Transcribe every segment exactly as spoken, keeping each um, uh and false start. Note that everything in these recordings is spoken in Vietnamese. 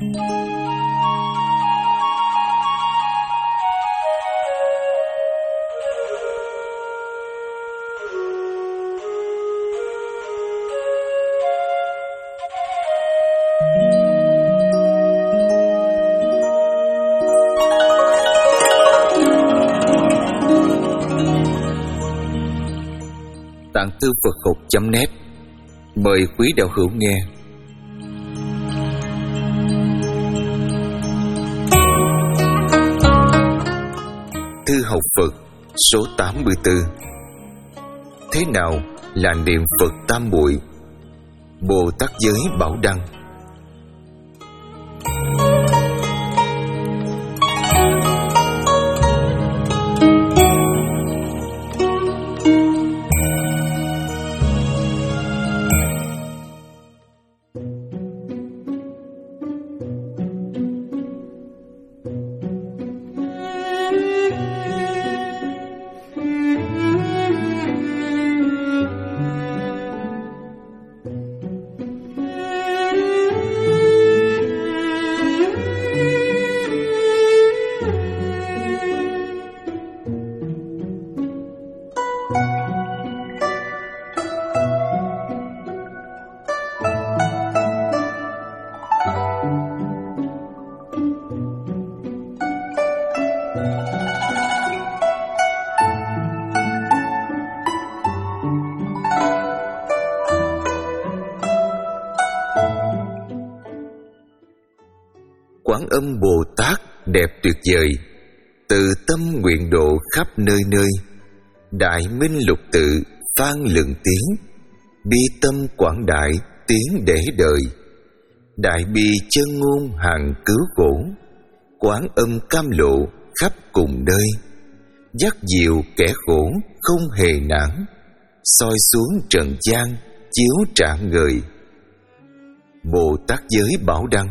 Tạng Thư Phật học chấm net mời quý đạo hữu nghe. Thư học Phật số tám mươi tư. Thế nào là niệm Phật tam muội? Bồ Tát Giới Bảo Đăng. Quán Âm Bồ Tát đẹp tuyệt vời, từ tâm nguyện độ khắp nơi nơi. Đại minh lục tự vang lừng tiếng, bi tâm quảng đại tiếng để đời. Đại bi chân ngôn hàng cứu khổ, Quán Âm cam lộ khắp cùng nơi. Dắt dìu kẻ khổ không hề nản, soi xuống trần gian chiếu trạng người. Bồ Tát Giới Bảo Đăng.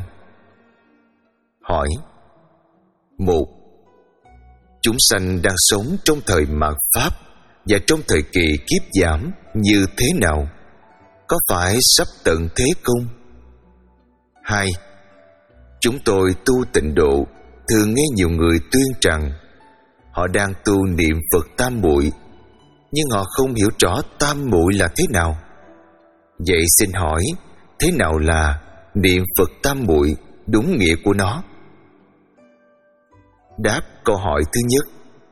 Hỏi: một. Chúng sanh đang sống trong thời mạt Pháp và trong thời kỳ kiếp giảm như thế nào? Có phải sắp tận thế không? Hai. Chúng tôi tu tịnh độ thường nghe nhiều người tuyên rằng họ đang tu niệm Phật tam muội, nhưng họ không hiểu rõ tam muội là thế nào. Vậy xin hỏi, thế nào là niệm Phật tam muội đúng nghĩa của nó? Đáp câu hỏi thứ nhất.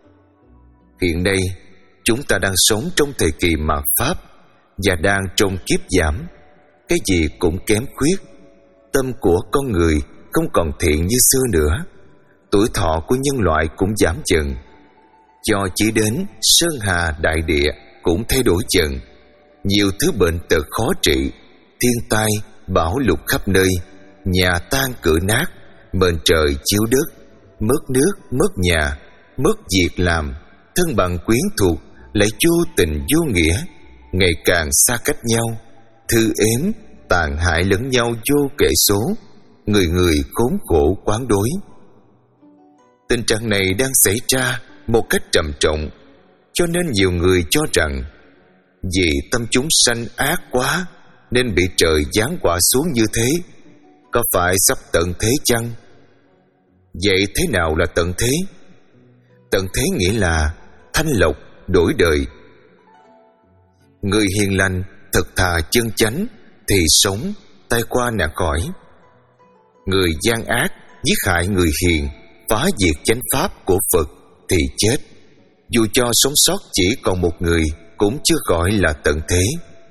Hiện nay chúng ta đang sống trong thời kỳ mạt Pháp và đang trong kiếp giảm. Cái gì cũng kém khuyết. Tâm của con người không còn thiện như xưa nữa. Tuổi thọ của nhân loại cũng giảm dần. Cho chỉ đến sơn hà đại địa cũng thay đổi dần. Nhiều thứ bệnh tật khó trị, thiên tai, bão lụt khắp nơi, nhà tan cửa nát, mền trời chiếu đất, mất nước, mất nhà, mất việc làm, thân bằng quyến thuộc lại vô tình vô nghĩa, ngày càng xa cách nhau, thư ếm, tàn hại lẫn nhau vô kể số, người người khốn khổ quán đối. Tình trạng này đang xảy ra một cách trầm trọng, cho nên nhiều người cho rằng vì tâm chúng sanh ác quá nên bị trời giáng quả xuống như thế. Có phải sắp tận thế chăng? Vậy thế nào là tận thế? Tận thế nghĩa là thanh lọc, đổi đời. Người hiền lành, thật thà chân chánh thì sống, tai qua nạn khỏi. Người gian ác, giết hại người hiền, phá diệt chánh pháp của Phật thì chết. Dù cho sống sót chỉ còn một người cũng chưa gọi là tận thế.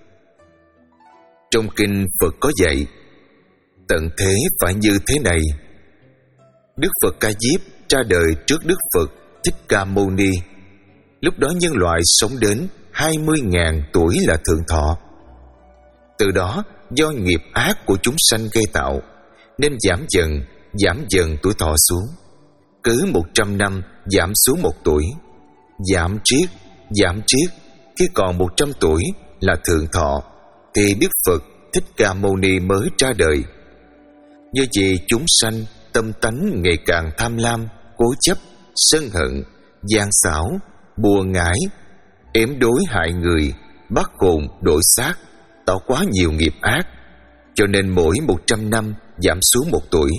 Trong kinh Phật có dạy, tận thế phải như thế này. Đức Phật Ca Diếp ra đời trước Đức Phật Thích Ca Mâu Ni. Lúc đó nhân loại sống đến hai mươi nghìn tuổi là thượng thọ. Từ đó do nghiệp ác của chúng sanh gây tạo nên giảm dần, giảm dần tuổi thọ xuống. Cứ một trăm năm giảm xuống một tuổi, giảm triết, giảm triết. Khi còn một trăm tuổi là thượng thọ thì Đức Phật Thích Ca Mâu Ni mới ra đời. Do vì chúng sanh tâm tánh ngày càng tham lam, cố chấp, sân hận, gian xảo, bùa ngải, ém đối hại người, bắt hồn đổi xác, tạo quá nhiều nghiệp ác, cho nên mỗi một trăm năm giảm xuống một tuổi,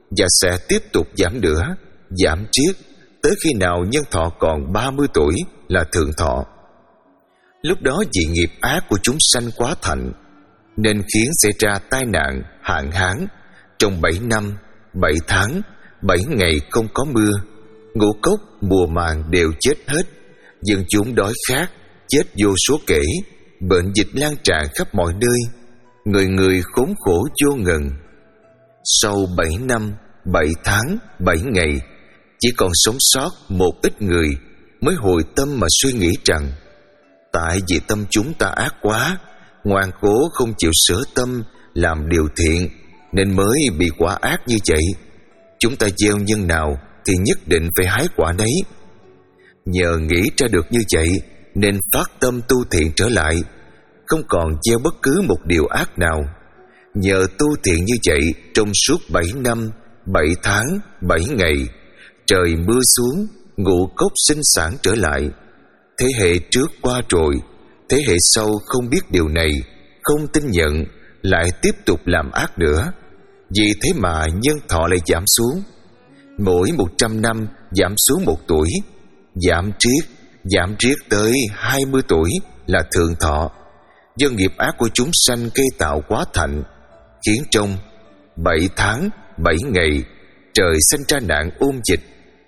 và sẽ tiếp tục giảm nữa, giảm triết tới khi nào nhân thọ còn ba mươi tuổi là thượng thọ. Lúc đó vì nghiệp ác của chúng sanh quá thạnh nên khiến xảy ra tai nạn, hạn hán. Trong bảy năm, bảy tháng, bảy ngày không có mưa, ngũ cốc, mùa màng đều chết hết. Dân chúng đói khát, chết vô số kể. Bệnh dịch lan tràn khắp mọi nơi, người người khốn khổ vô ngần. Sau bảy năm, bảy tháng, bảy ngày, chỉ còn sống sót một ít người mới hồi tâm mà suy nghĩ rằng tại vì tâm chúng ta ác quá, ngoan cố không chịu sửa tâm làm điều thiện nên mới bị quả ác như vậy. Chúng ta gieo nhân nào thì nhất định phải hái quả đấy. Nhờ nghĩ ra được như vậy nên phát tâm tu thiện trở lại, không còn gieo bất cứ một điều ác nào. Nhờ tu thiện như vậy, trong suốt bảy năm, bảy tháng, bảy ngày, trời mưa xuống, ngũ cốc sinh sản trở lại. Thế hệ trước qua rồi, thế hệ sau không biết điều này, không tin nhận, lại tiếp tục làm ác nữa. Vì thế mà nhân thọ lại giảm xuống. Mỗi một trăm năm giảm xuống một tuổi, giảm triết, giảm triết tới hai mươi tuổi là thượng thọ. Do nghiệp ác của chúng sanh gây tạo quá thạnh, khiến trong bảy tháng, bảy ngày trời sinh ra nạn ôn dịch.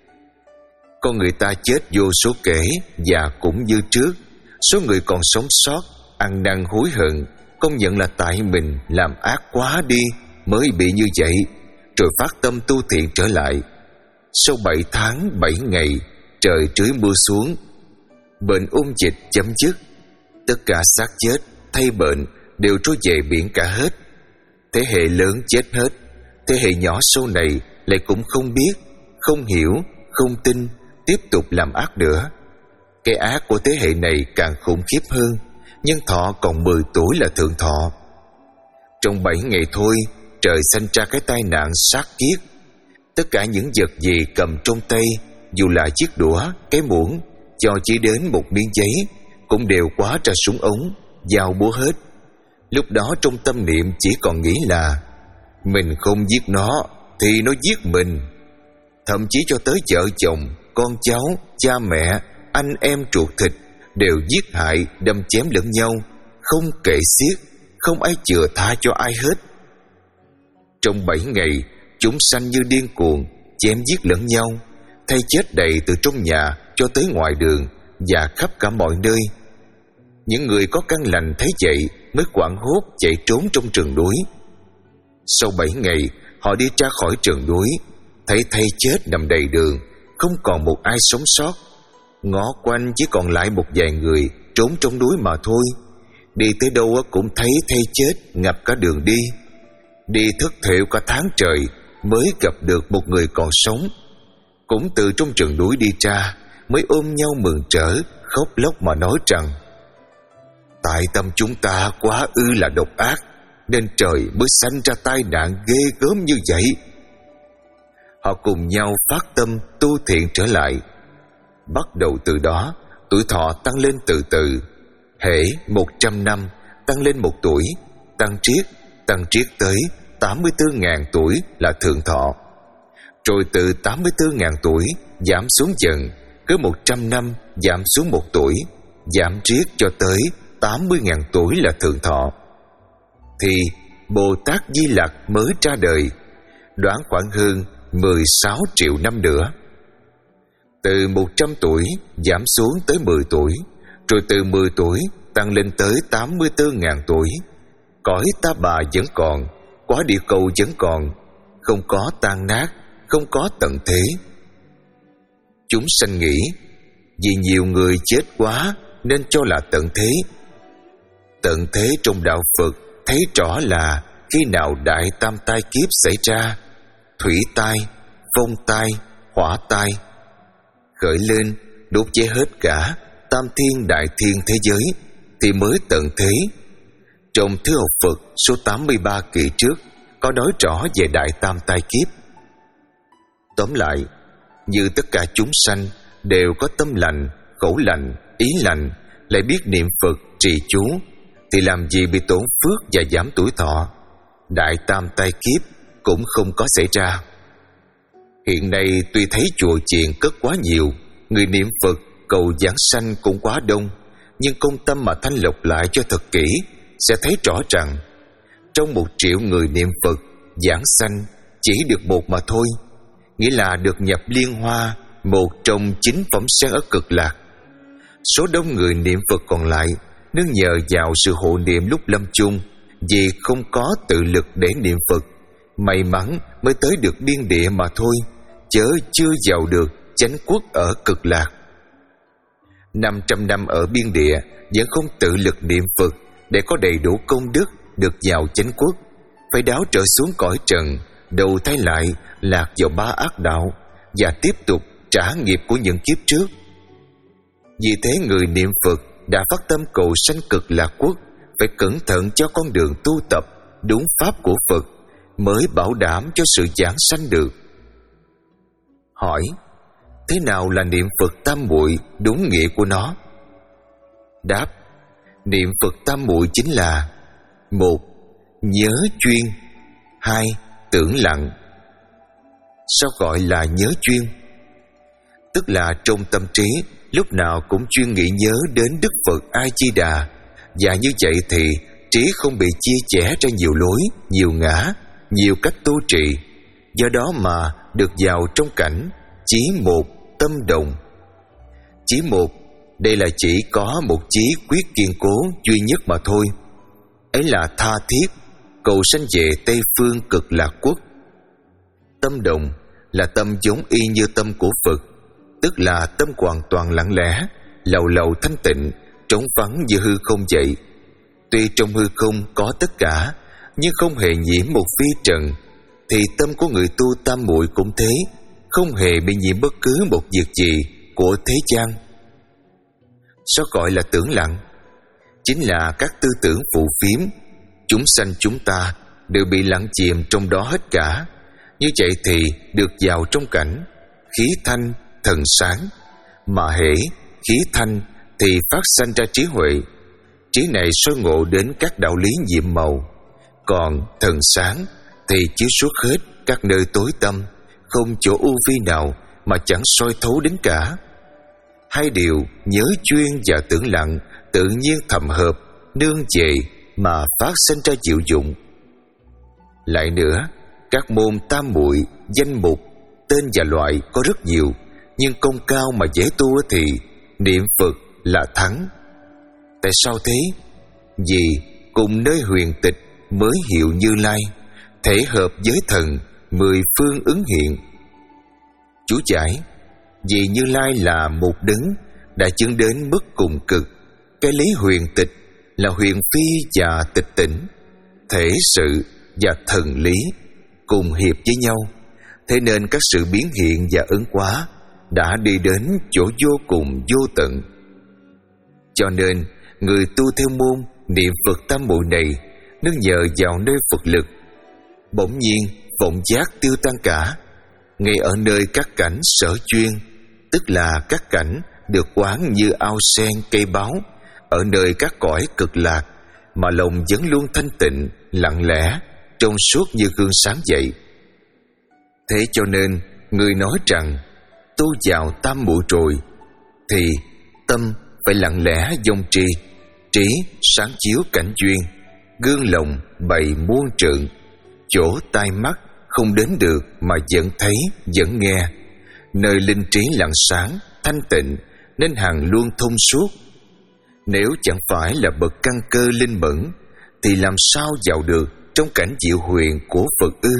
Con người ta chết vô số kể và cũng như trước. Số người còn sống sót ăn năn hối hận, công nhận là tại mình làm ác quá đi mới bị như vậy, rồi phát tâm tu thiện trở lại. Sau bảy tháng, bảy ngày, trời trưới mưa xuống, bệnh ôn dịch chấm dứt. Tất cả xác chết, thay bệnh đều trôi về biển cả hết. Thế hệ lớn chết hết, thế hệ nhỏ sau này lại cũng không biết, không hiểu, không tin, tiếp tục làm ác nữa. Cái ác của thế hệ này càng khủng khiếp hơn. Nhân thọ còn mười tuổi là thượng thọ. Trong bảy ngày thôi, trời sanh ra cái tai nạn sát kiết. Tất cả những vật gì cầm trong tay, dù là chiếc đũa, cái muỗng, cho chỉ đến một miếng giấy, cũng đều quá ra súng ống, dao búa hết. Lúc đó trong tâm niệm chỉ còn nghĩ là mình không giết nó thì nó giết mình. Thậm chí cho tới vợ chồng, con cháu, cha mẹ, anh em ruột thịt đều giết hại, đâm chém lẫn nhau, không kể xiết, không ai chừa tha cho ai hết. Trong bảy ngày, chúng sanh như điên cuồng, chém giết lẫn nhau, thay chết đầy từ trong nhà cho tới ngoài đường và khắp cả mọi nơi. Những người có căn lành thấy vậy mới hoảng hốt chạy trốn trong rừng núi. Sau bảy ngày, họ đi ra khỏi rừng núi, thấy thây chết nằm đầy đường, không còn một ai sống sót. Ngó quanh chỉ còn lại một vài người trốn trong núi mà thôi. Đi tới đâu cũng thấy thây chết ngập cả đường đi. Đi thất thểu cả tháng trời mới gặp được một người còn sống. Cũng từ trong rừng núi đi ra, mới ôm nhau mừng rỡ, khóc lóc mà nói rằng tại tâm chúng ta quá ư là độc ác, nên trời mới sanh ra tai nạn ghê gớm như vậy. Họ cùng nhau phát tâm tu thiện trở lại. Bắt đầu từ đó, tuổi thọ tăng lên từ từ. Hễ một trăm năm tăng lên một tuổi, tăng triết, tăng triết tới tám mươi tư ngàn tuổi là thượng thọ. Rồi từ tám mươi tư ngàn tuổi giảm xuống dần, cứ một trăm năm giảm xuống một tuổi, giảm triết cho tới tám mươi ngàn tuổi là thượng thọ. Thì Bồ Tát Di Lặc mới ra đời, đoán khoảng hơn mười sáu triệu năm nữa. Từ một trăm tuổi giảm xuống tới mười tuổi, rồi từ mười tuổi tăng lên tới tám mươi tư ngàn tuổi. Cõi Ta Bà vẫn còn, quả địa cầu vẫn còn, không có tan nát, không có tận thế. Chúng sanh nghĩ vì nhiều người chết quá nên cho là tận thế. Tận thế trong đạo Phật thấy rõ là khi nào đại tam tai kiếp xảy ra, thủy tai, phong tai, hỏa tai, khởi lên đốt cháy hết cả tam thiên đại thiên thế giới thì mới tận thế. Trong Thư học Phật số tám mươi ba kỳ trước có nói rõ về đại tam tai kiếp. Tóm lại, như tất cả chúng sanh đều có tâm lành, khẩu lành, ý lành, lại biết niệm Phật, trì chú, thì làm gì bị tổn phước và giảm tuổi thọ. Đại tam tai kiếp cũng không có xảy ra. Hiện nay tuy thấy chùa chiền cất quá nhiều, người niệm Phật cầu giảng sanh cũng quá đông, nhưng công tâm mà thanh lọc lại cho thật kỹ, sẽ thấy rõ rằng trong một triệu người niệm Phật, giảng sanh chỉ được một mà thôi, nghĩa là được nhập liên hoa, một trong chín phẩm sen ở Cực Lạc. Số đông người niệm Phật còn lại nương nhờ vào sự hộ niệm lúc lâm chung, vì không có tự lực để niệm Phật, may mắn mới tới được biên địa mà thôi, chớ chưa vào được chánh quốc ở Cực Lạc. Năm trăm năm ở biên địa vẫn không tự lực niệm Phật để có đầy đủ công đức được vào chánh quốc, phải đáo trở xuống cõi trần, đầu thai lại lạc vào ba ác đạo và tiếp tục trả nghiệp của những kiếp trước. Vì thế người niệm Phật đã phát tâm cầu sanh Cực Lạc quốc phải cẩn thận cho con đường tu tập đúng pháp của Phật, mới bảo đảm cho sự giảng sanh được. Hỏi: thế nào là niệm Phật tam muội đúng nghĩa của nó? Đáp: niệm Phật tam muội chính là: một, nhớ chuyên; hai, tưởng lặng. Sao gọi là nhớ chuyên? Tức là trong tâm trí lúc nào cũng chuyên nghĩ nhớ đến Đức Phật A Di Đà, và như vậy thì trí không bị chia rẽ ra nhiều lối, nhiều ngã, nhiều cách tu trì, do đó mà được vào trong cảnh chí một, tâm đồng. Chí một, đây là chỉ có một chí quyết kiên cố duy nhất mà thôi, ấy là tha thiết cầu sanh về Tây phương Cực Lạc quốc. Tâm đồng là tâm giống y như tâm của Phật, tức là tâm hoàn toàn lặng lẽ, lầu lầu thanh tịnh, trống vắng như hư không vậy. Tuy trong hư không có tất cả, nhưng không hề nhiễm một phi trần, thì tâm của người tu tam muội cũng thế, không hề bị nhiễm bất cứ một việc gì của thế gian. Sao gọi là tưởng lặng? Chính là các tư tưởng phù phiếm, chúng sanh chúng ta đều bị lặng chìm trong đó hết cả. Như vậy thì được vào trong cảnh khí thanh thần sáng, mà hễ khí thanh thì phát sanh ra trí huệ. Trí này soi ngộ đến các đạo lý nhiệm màu, còn thần sáng thì chiếu suốt hết các nơi tối tăm, không chỗ u vi nào mà chẳng soi thấu đến cả. Hai điều nhớ chuyên và tưởng lặng tự nhiên thầm hợp, nương về mà phát sinh ra diệu dụng. Lại nữa, các môn tam muội, danh mục, tên và loại có rất nhiều, nhưng công cao mà dễ tu thì niệm Phật là thắng. Tại sao thế? Vì cùng nơi huyền tịch mới hiệu Như Lai, thể hợp với thần, mười phương ứng hiện. Chú giải: vì Như Lai là một đấng đã chứng đến mức cùng cực, cái lý huyền tịch là huyền phi và tịch tỉnh, thể sự và thần lý cùng hiệp với nhau, thế nên các sự biến hiện và ứng hóa đã đi đến chỗ vô cùng vô tận. Cho nên người tu theo môn niệm Phật tam muội này nương nhờ vào nơi Phật lực, bỗng nhiên vọng giác tiêu tan cả, ngay ở nơi các cảnh sở chuyên, tức là các cảnh được quán như ao sen cây báo, ở nơi các cõi Cực Lạc, mà lòng vẫn luôn thanh tịnh, lặng lẽ, trong suốt như gương sáng vậy. Thế cho nên người nói rằng tu vào tam muội rồi thì tâm phải lặng lẽ dông tri, trí sáng chiếu cảnh duyên, gương lòng bày muôn trượng, chỗ tai mắt không đến được mà vẫn thấy vẫn nghe, nơi linh trí lặng sáng thanh tịnh nên hằng luôn thông suốt. Nếu chẳng phải là bậc căn cơ linh mẫn thì làm sao vào được trong cảnh diệu huyền của Phật ư?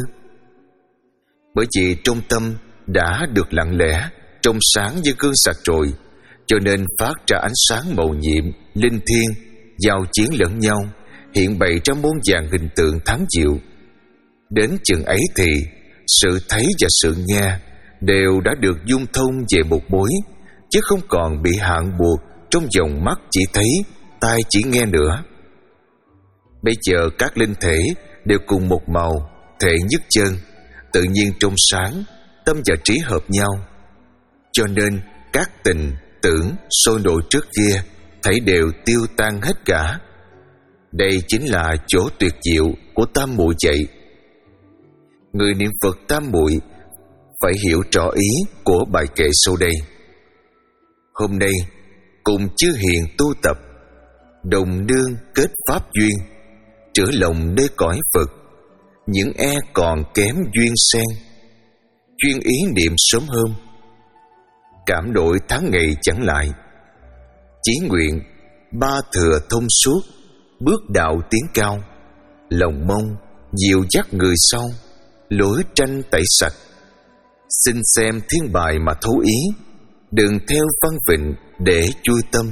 Bởi vì trong tâm đã được lặng lẽ, trong sáng như gương sạch rồi, cho nên phát ra ánh sáng màu nhiệm, linh thiêng, giao chiến lẫn nhau, hiện bày ra muôn vàn hình tượng thắng diệu. Đến chừng ấy thì sự thấy và sự nghe đều đã được dung thông về một mối, chứ không còn bị hạn buộc trong dòng mắt chỉ thấy, tai chỉ nghe nữa. Bây giờ các linh thể đều cùng một màu, thể nhất chân, tự nhiên trong sáng, tâm và trí hợp nhau. Cho nên các tình, tưởng sôi nổi trước kia thấy đều tiêu tan hết cả. Đây chính là chỗ tuyệt diệu của tam muội vậy. Người niệm Phật tam muội phải hiểu rõ ý của bài kệ sau đây. Hôm nay cùng chư hiền tu tập, đồng nương kết pháp duyên, trở lòng nơi cõi Phật. Những e còn kém duyên sen, chuyên ý niệm sớm hôm. Cảm đổi tháng ngày chẳng lại, chỉ nguyện ba thừa thông suốt, bước đạo tiến cao. Lòng mong dìu dắt người sau, lối tranh tẩy sạch. Xin xem thiên bài mà thấu ý, đừng theo văn vịnh để chui tâm.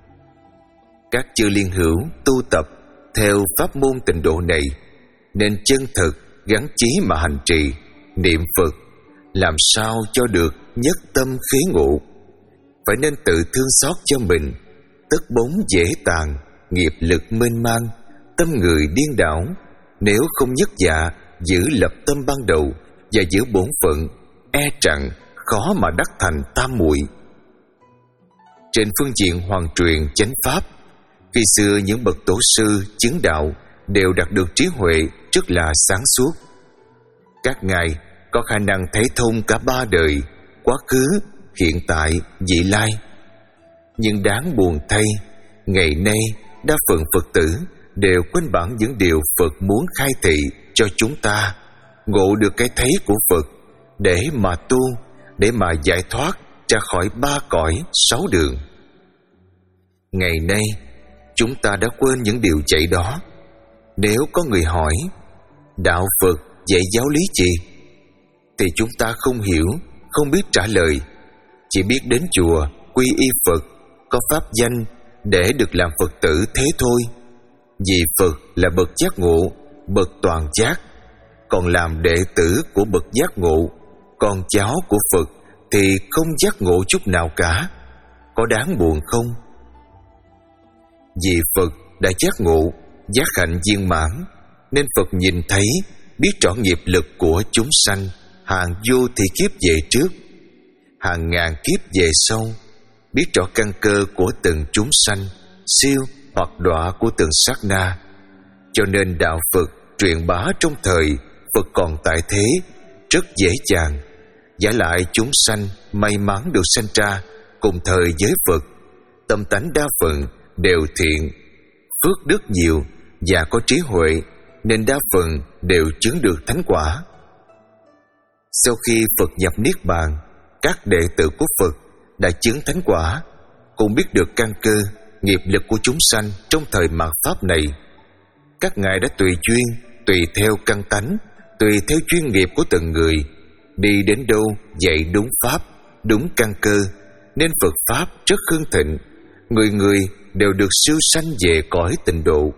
Các chư liên hữu tu tập theo pháp môn tịnh độ này, nên chân thực gắn chí mà hành trì niệm Phật, làm sao cho được nhất tâm khế ngộ. Phải nên tự thương xót cho mình, tất bóng dễ tàn, nghiệp lực mênh mang, tâm người điên đảo. Nếu không nhất dạ giữ lập tâm ban đầu và giữ bổn phận, e rằng khó mà đắc thành tam muội. Trên phương diện hoàn truyền chánh pháp, khi xưa những bậc tổ sư chứng đạo đều đạt được trí huệ rất là sáng suốt. Các ngài có khả năng thấy thông cả ba đời, quá khứ, hiện tại, vị lai. Nhưng đáng buồn thay, ngày nay đa phần Phật tử đều quên bẵng những điều Phật muốn khai thị cho chúng ta, ngộ được cái thấy của Phật để mà tu, để mà giải thoát ra khỏi ba cõi sáu đường. Ngày nay chúng ta đã quên những điều dạy đó. Nếu có người hỏi đạo Phật dạy giáo lý gì, thì chúng ta không hiểu, không biết trả lời, chỉ biết đến chùa quy y Phật, có pháp danh để được làm Phật tử thế thôi. Vì Phật là bậc giác ngộ, bậc toàn giác, còn làm đệ tử của bậc giác ngộ, con cháu của Phật thì không giác ngộ chút nào cả. Có đáng buồn không? Vì Phật đã giác ngộ, giác hạnh viên mãn, nên Phật nhìn thấy, biết rõ nghiệp lực của chúng sanh hàng vô thị kiếp về trước, hàng ngàn kiếp về sau, biết rõ căn cơ của từng chúng sanh, siêu hoặc đọa của từng sát na. Cho nên đạo Phật truyền bá trong thời Phật còn tại thế rất dễ dàng. Giả lại chúng sanh may mắn được sanh ra cùng thời với Phật, tâm tánh đa phần đều thiện, phước đức nhiều và có trí huệ, nên đa phần đều chứng được thánh quả. Sau khi Phật nhập niết bàn, các đệ tử của Phật đã chứng thánh quả, cũng biết được căn cơ, nghiệp lực của chúng sanh trong thời mạt pháp này. Các ngài đã tùy duyên, tùy theo căn tánh, tùy theo chuyên nghiệp của từng người, đi đến đâu dạy đúng pháp, đúng căn cơ, nên Phật pháp rất hưng thịnh, người người đều được siêu sanh về cõi tịnh độ.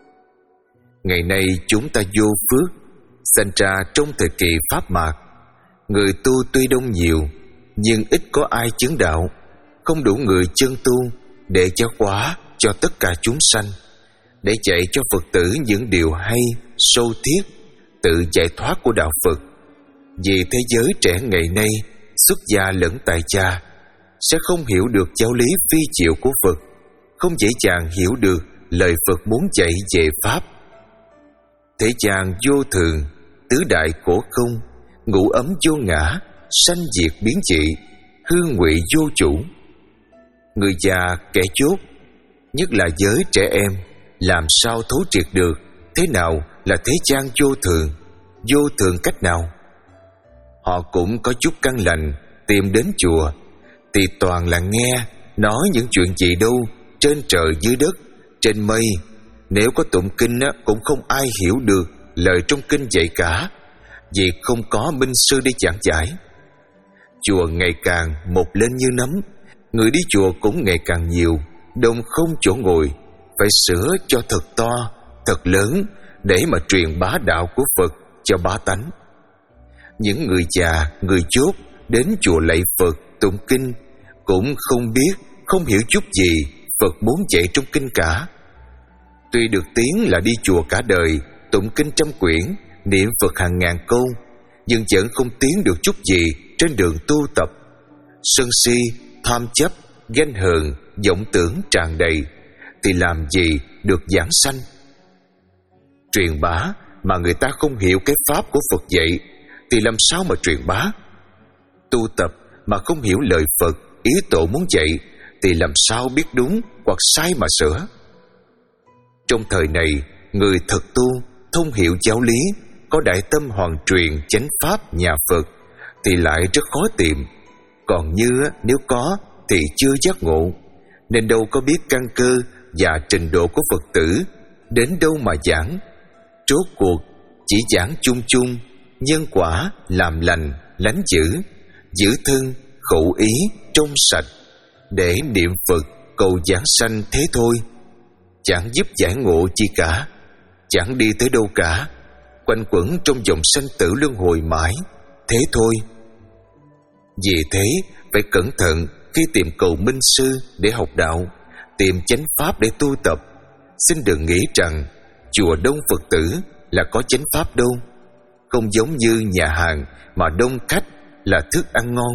Ngày nay chúng ta vô phước, sanh ra trong thời kỳ pháp mạt. Người tu tuy đông nhiều, nhưng ít có ai chứng đạo, không đủ người chân tu để giáo hóa cho tất cả chúng sanh, để dạy cho Phật tử những điều hay, sâu thiết, tự giải thoát của đạo Phật. Vì thế giới trẻ ngày nay, xuất gia lẫn tại gia, sẽ không hiểu được giáo lý vi diệu của Phật, không dễ dàng hiểu được lời Phật muốn dạy về pháp. Thế gian vô thường, tứ đại khổ không, ngũ ấm vô ngã, sanh diệt biến dị, hư ngụy vô chủ. Người già kẻ chốt, nhất là giới trẻ em, làm sao thấu triệt được thế nào là thế gian vô thường, vô thường cách nào? Họ cũng có chút căn lành tìm đến chùa, thì toàn là nghe nói những chuyện gì đâu trên trời dưới đất, trên mây. Nếu có tụng kinh cũng không ai hiểu được lời trong kinh dạy cả, vì không có minh sư đi giảng giải. Chùa ngày càng một lên như nấm, người đi chùa cũng ngày càng nhiều, đông không chỗ ngồi. Phải sửa cho thật to, thật lớn để mà truyền bá đạo của Phật cho bá tánh. Những người già, người chốt đến chùa lạy Phật, tụng kinh cũng không biết, không hiểu chút gì Phật muốn dạy trong kinh cả. Tuy được tiếng là đi chùa cả đời, tụng kinh trăm quyển, niệm Phật hàng ngàn câu, nhưng vẫn không tiến được chút gì trên đường tu tập. Sân si, tham chấp, ganh hờn, vọng tưởng tràn đầy, thì làm gì được giảng sanh? Truyền bá mà người ta không hiểu cái pháp của Phật dạy, thì làm sao mà truyền bá? Tu tập mà không hiểu lời Phật, ý Tổ muốn dạy, thì làm sao biết đúng hoặc sai mà sửa. Trong thời này, người thật tu, thông hiểu giáo lý, có đại tâm hoàn truyền chánh pháp nhà Phật thì lại rất khó tìm. Còn như nếu có thì chưa giác ngộ, nên đâu có biết căn cơ và trình độ của Phật tử đến đâu mà giảng. Rốt cuộc chỉ giảng chung chung, nhân quả, làm lành, lánh dữ, giữ thân, khẩu ý trong sạch, để niệm Phật cầu giảng sanh thế thôi. Chẳng giúp giải ngộ chi cả, chẳng đi tới đâu cả, quanh quẩn trong vòng sanh tử luân hồi mãi, thế thôi. Vì thế phải cẩn thận khi tìm cầu minh sư để học đạo, tìm chánh pháp để tu tập. Xin đừng nghĩ rằng chùa đông Phật tử là có chánh pháp đâu. Không giống như nhà hàng mà đông khách là thức ăn ngon.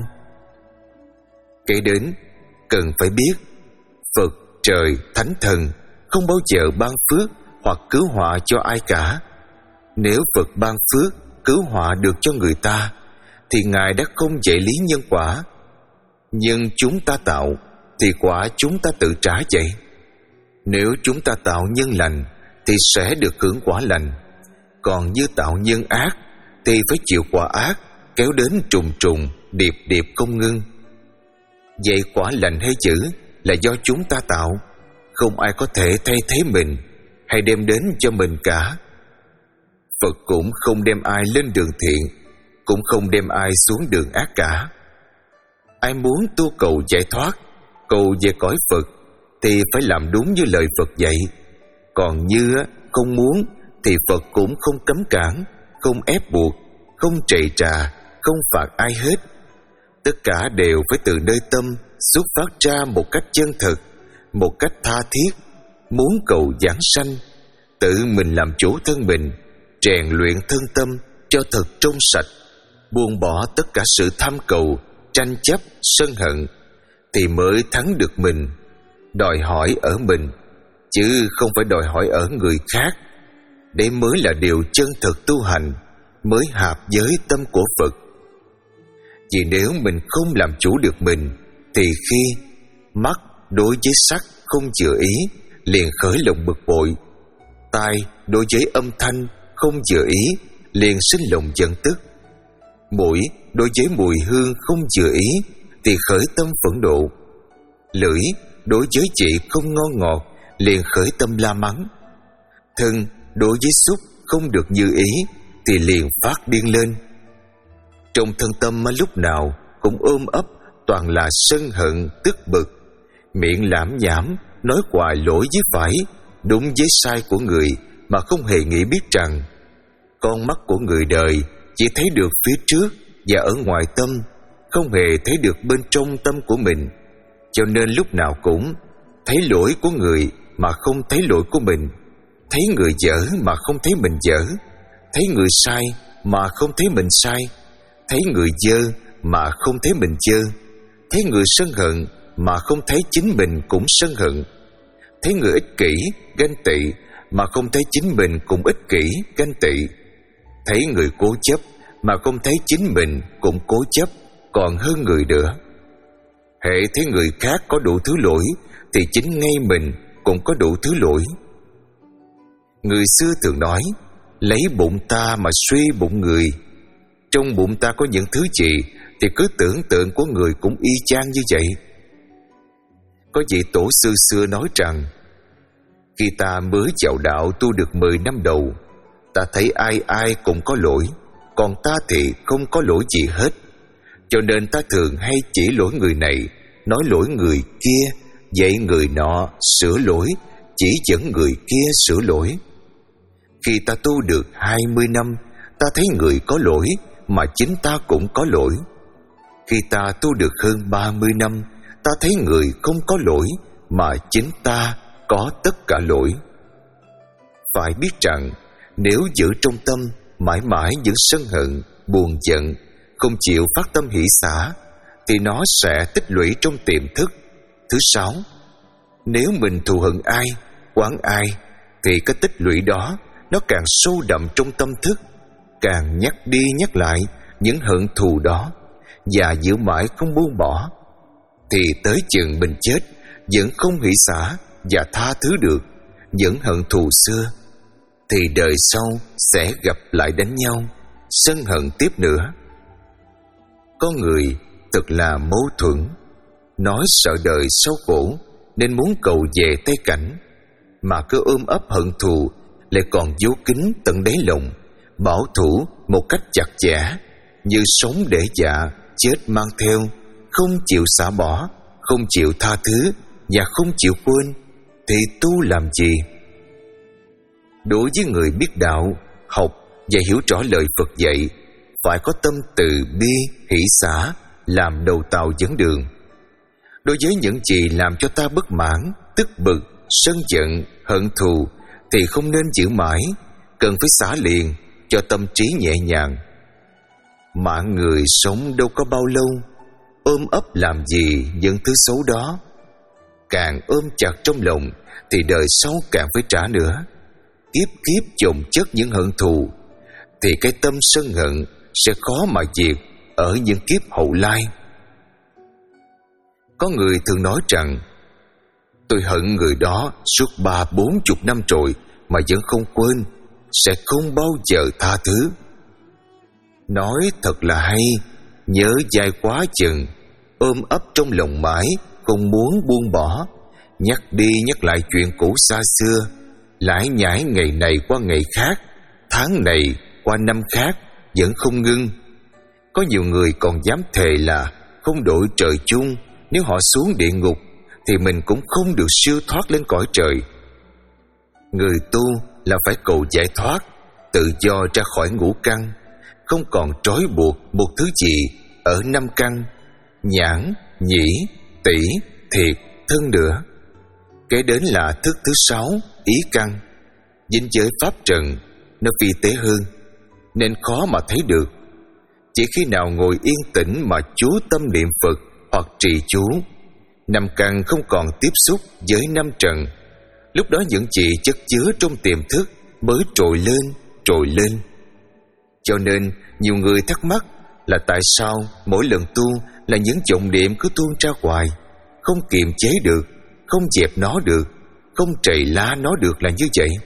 Kế đến, cần phải biết Phật, trời, thánh thần không bao giờ ban phước hoặc cứu họa cho ai cả. Nếu Phật ban phước, cứu họa được cho người ta, thì Ngài đã không dạy lý nhân quả. Nhưng chúng ta tạo, thì quả chúng ta tự trả vậy. Nếu chúng ta tạo nhân lành, thì sẽ được hưởng quả lành. Còn như tạo nhân ác, thì phải chịu quả ác, kéo đến trùng trùng, điệp điệp không ngưng. Vậy quả lành hay dữ là do chúng ta tạo, không ai có thể thay thế mình hay đem đến cho mình cả. Phật cũng không đem ai lên đường thiện, cũng không đem ai xuống đường ác cả. Ai muốn tu cầu giải thoát, cầu về cõi Phật, thì phải làm đúng như lời Phật dạy. Còn như không muốn thì Phật cũng không cấm cản, không ép buộc, không trầy trà, không phạt ai hết. Tất cả đều phải từ nơi tâm xuất phát ra một cách chân thực, một cách tha thiết. Muốn cầu giảng sanh, tự mình làm chủ thân mình, rèn luyện thân tâm cho thật trong sạch, buông bỏ tất cả sự tham cầu, tranh chấp, sân hận, thì mới thắng được mình. Đòi hỏi ở mình, chứ không phải đòi hỏi ở người khác. Đây mới là điều chân thực tu hành, mới hợp với tâm của Phật. Vì nếu mình không làm chủ được mình, thì khi mắt đối với sắc không vừa ý, liền khởi lòng bực bội. Tai đối với âm thanh không vừa ý, liền sinh lòng giận tức. Mũi đối với mùi hương không vừa ý, thì khởi tâm phẫn nộ. Lưỡi đối với vị không ngon ngọt, liền khởi tâm la mắng. Thân đối với xúc không được như ý, thì liền phát điên lên. Trong thân tâm lúc nào cũng ôm ấp toàn là sân hận, tức bực. Miệng lảm nhảm, nói hoài lỗi với phải, đúng với sai của người, mà không hề nghĩ biết rằng con mắt của người đời chỉ thấy được phía trước và ở ngoài tâm, không hề thấy được bên trong tâm của mình. Cho nên lúc nào cũng thấy lỗi của người mà không thấy lỗi của mình, thấy người dở mà không thấy mình dở, thấy người sai mà không thấy mình sai, thấy người dơ mà không thấy mình dơ, thấy người sân hận mà không thấy chính mình cũng sân hận, thấy người ích kỷ, ganh tị mà không thấy chính mình cũng ích kỷ, ganh tị, thấy người cố chấp mà không thấy chính mình cũng cố chấp, còn hơn người nữa. Hễ thấy người khác có đủ thứ lỗi, thì chính ngay mình cũng có đủ thứ lỗi. Người xưa thường nói, lấy bụng ta mà suy bụng người. Trong bụng ta có những thứ gì, thì cứ tưởng tượng của người cũng y chang như vậy. Có vị tổ sư xưa nói rằng, khi ta mới vào đạo tu được mười năm đầu, ta thấy ai ai cũng có lỗi, còn ta thì không có lỗi gì hết. Cho nên ta thường hay chỉ lỗi người này, nói lỗi người kia, dạy người nọ sửa lỗi, chỉ dẫn người kia sửa lỗi. Khi ta tu được hai mươi năm, ta thấy người có lỗi mà chính ta cũng có lỗi. Khi ta tu được hơn ba mươi năm, ta thấy người không có lỗi mà chính ta có tất cả lỗi. Phải biết rằng, nếu giữ trong tâm mãi mãi những sân hận, buồn giận, không chịu phát tâm hỷ xả, thì nó sẽ tích lũy trong tiềm thức. Thứ sáu, nếu mình thù hận ai, oán ai, thì cái tích lũy đó nó càng sâu đậm trong tâm thức, càng nhắc đi nhắc lại những hận thù đó, và giữ mãi không buông bỏ, thì tới chừng mình chết vẫn không hỷ xả và tha thứ được những hận thù xưa, thì đời sau sẽ gặp lại đánh nhau, sân hận tiếp nữa. Có người thật là mâu thuẫn, nói sợ đời sau khổ nên muốn cầu về Tây Cảnh, mà cứ ôm ấp hận thù lại còn giấu kín tận đáy lòng, bảo thủ một cách chặt chẽ, như sống để dạ, chết mang theo, không chịu xả bỏ, không chịu tha thứ và không chịu quên, thì tu làm gì? Đối với người biết đạo, học và hiểu rõ lời Phật dạy, phải có tâm từ bi, hỷ xả làm đầu tàu dẫn đường. Đối với những gì làm cho ta bất mãn, tức bực, sân giận, hận thù, thì không nên giữ mãi, cần phải xả liền cho tâm trí nhẹ nhàng. Mạng người sống đâu có bao lâu, ôm ấp làm gì những thứ xấu đó. Càng ôm chặt trong lòng thì đời sau càng phải trả nữa. Kiếp kiếp chồng chất những hận thù, thì cái tâm sân hận sẽ khó mà diệt ở những kiếp hậu lai. Có người thường nói rằng tôi hận người đó suốt ba bốn chục năm rồi mà vẫn không quên, sẽ không bao giờ tha thứ. Nói thật là hay, nhớ dai quá chừng, ôm ấp trong lòng mãi, không muốn buông bỏ, nhắc đi nhắc lại chuyện cũ xa xưa, lải nhải ngày này qua ngày khác, tháng này qua năm khác, vẫn không ngưng. Có nhiều người còn dám thề là không đội trời chung, nếu họ xuống địa ngục thì mình cũng không được siêu thoát lên cõi trời. Người tu là phải cầu giải thoát, tự do ra khỏi ngũ căn, không còn trói buộc một thứ gì ở năm căn: nhãn, nhĩ, tỷ, thiệt, thân nữa. Kế đến là thức thứ sáu, ý căn. Dính giới pháp trần, nó vi tế hơn, nên khó mà thấy được. Chỉ khi nào ngồi yên tĩnh mà chú tâm niệm Phật hoặc trì chú, năm căn không còn tiếp xúc với năm trần, lúc đó những gì chất chứa trong tiềm thức mới trồi lên, trồi lên. Cho nên nhiều người thắc mắc là tại sao mỗi lần tu là những vọng niệm cứ tuôn ra hoài, không kiềm chế được, không dẹp nó được, không trầy lá nó được là như vậy.